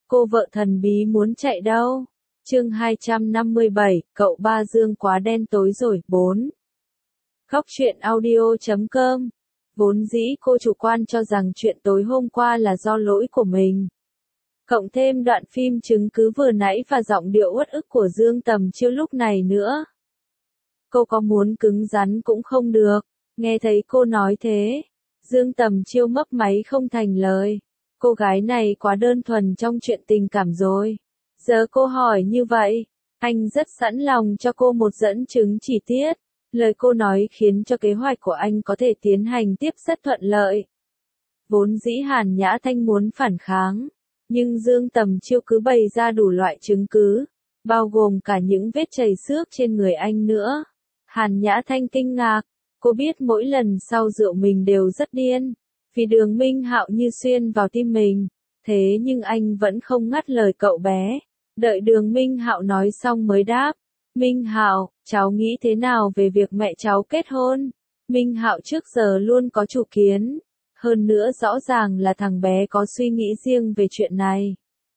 Cô vợ thần bí muốn chạy đâu? Chương 257, cậu ba Dương quá đen tối rồi, 4. Khóc chuyện audio.com. Vốn dĩ cô chủ quan cho rằng chuyện tối hôm qua là do lỗi của mình. Cộng thêm đoạn phim chứng cứ vừa nãy và giọng điệu uất ức của Dương Tầm Chiêu lúc này nữa. Cô có muốn cứng rắn cũng không được. Nghe thấy cô nói thế, Dương Tầm Chiêu mấp máy không thành lời. Cô gái này quá đơn thuần trong chuyện tình cảm rồi. Giờ cô hỏi như vậy, anh rất sẵn lòng cho cô một dẫn chứng chi tiết. Lời cô nói khiến cho kế hoạch của anh có thể tiến hành tiếp rất thuận lợi. Vốn dĩ Hàn Nhã Thanh muốn phản kháng, nhưng Dương Tầm Chiêu cứ bày ra đủ loại chứng cứ, bao gồm cả những vết chảy xước trên người anh nữa. Hàn Nhã Thanh kinh ngạc, cô biết mỗi lần sau rượu mình đều rất điên, vì Đường Minh Hạo như xuyên vào tim mình, thế nhưng anh vẫn không ngắt lời cậu bé, đợi Đường Minh Hạo nói xong mới đáp. Minh Hạo, cháu nghĩ thế nào về việc mẹ cháu kết hôn? Minh Hạo trước giờ luôn có chủ kiến, hơn nữa rõ ràng là thằng bé có suy nghĩ riêng về chuyện này.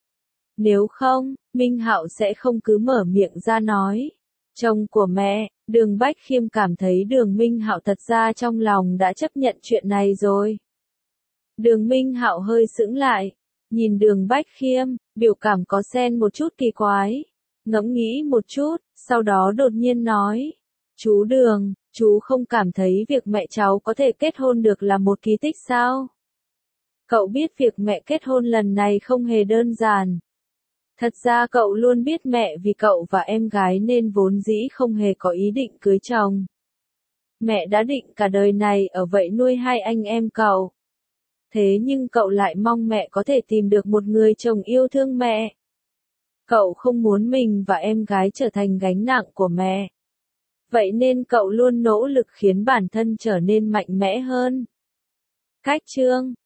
Nếu không, Minh Hạo sẽ không cứ mở miệng ra nói. Chồng của mẹ, Đường Bách Khiêm cảm thấy Đường Minh Hạo thật ra trong lòng đã chấp nhận chuyện này rồi. Đường Minh Hạo hơi sững lại, nhìn Đường Bách Khiêm, biểu cảm có xen một chút kỳ quái. Ngẫm nghĩ một chút, sau đó đột nhiên nói. Chú Đường, chú không cảm thấy việc mẹ cháu có thể kết hôn được là một kỳ tích sao? Cậu biết việc mẹ kết hôn lần này không hề đơn giản. Thật ra cậu luôn biết mẹ vì cậu và em gái nên vốn dĩ không hề có ý định cưới chồng. Mẹ đã định cả đời này ở vậy nuôi hai anh em cậu. Thế nhưng cậu lại mong mẹ có thể tìm được một người chồng yêu thương mẹ. Cậu không muốn mình và em gái trở thành gánh nặng của mẹ. Vậy nên cậu luôn nỗ lực khiến bản thân trở nên mạnh mẽ hơn. Cách chương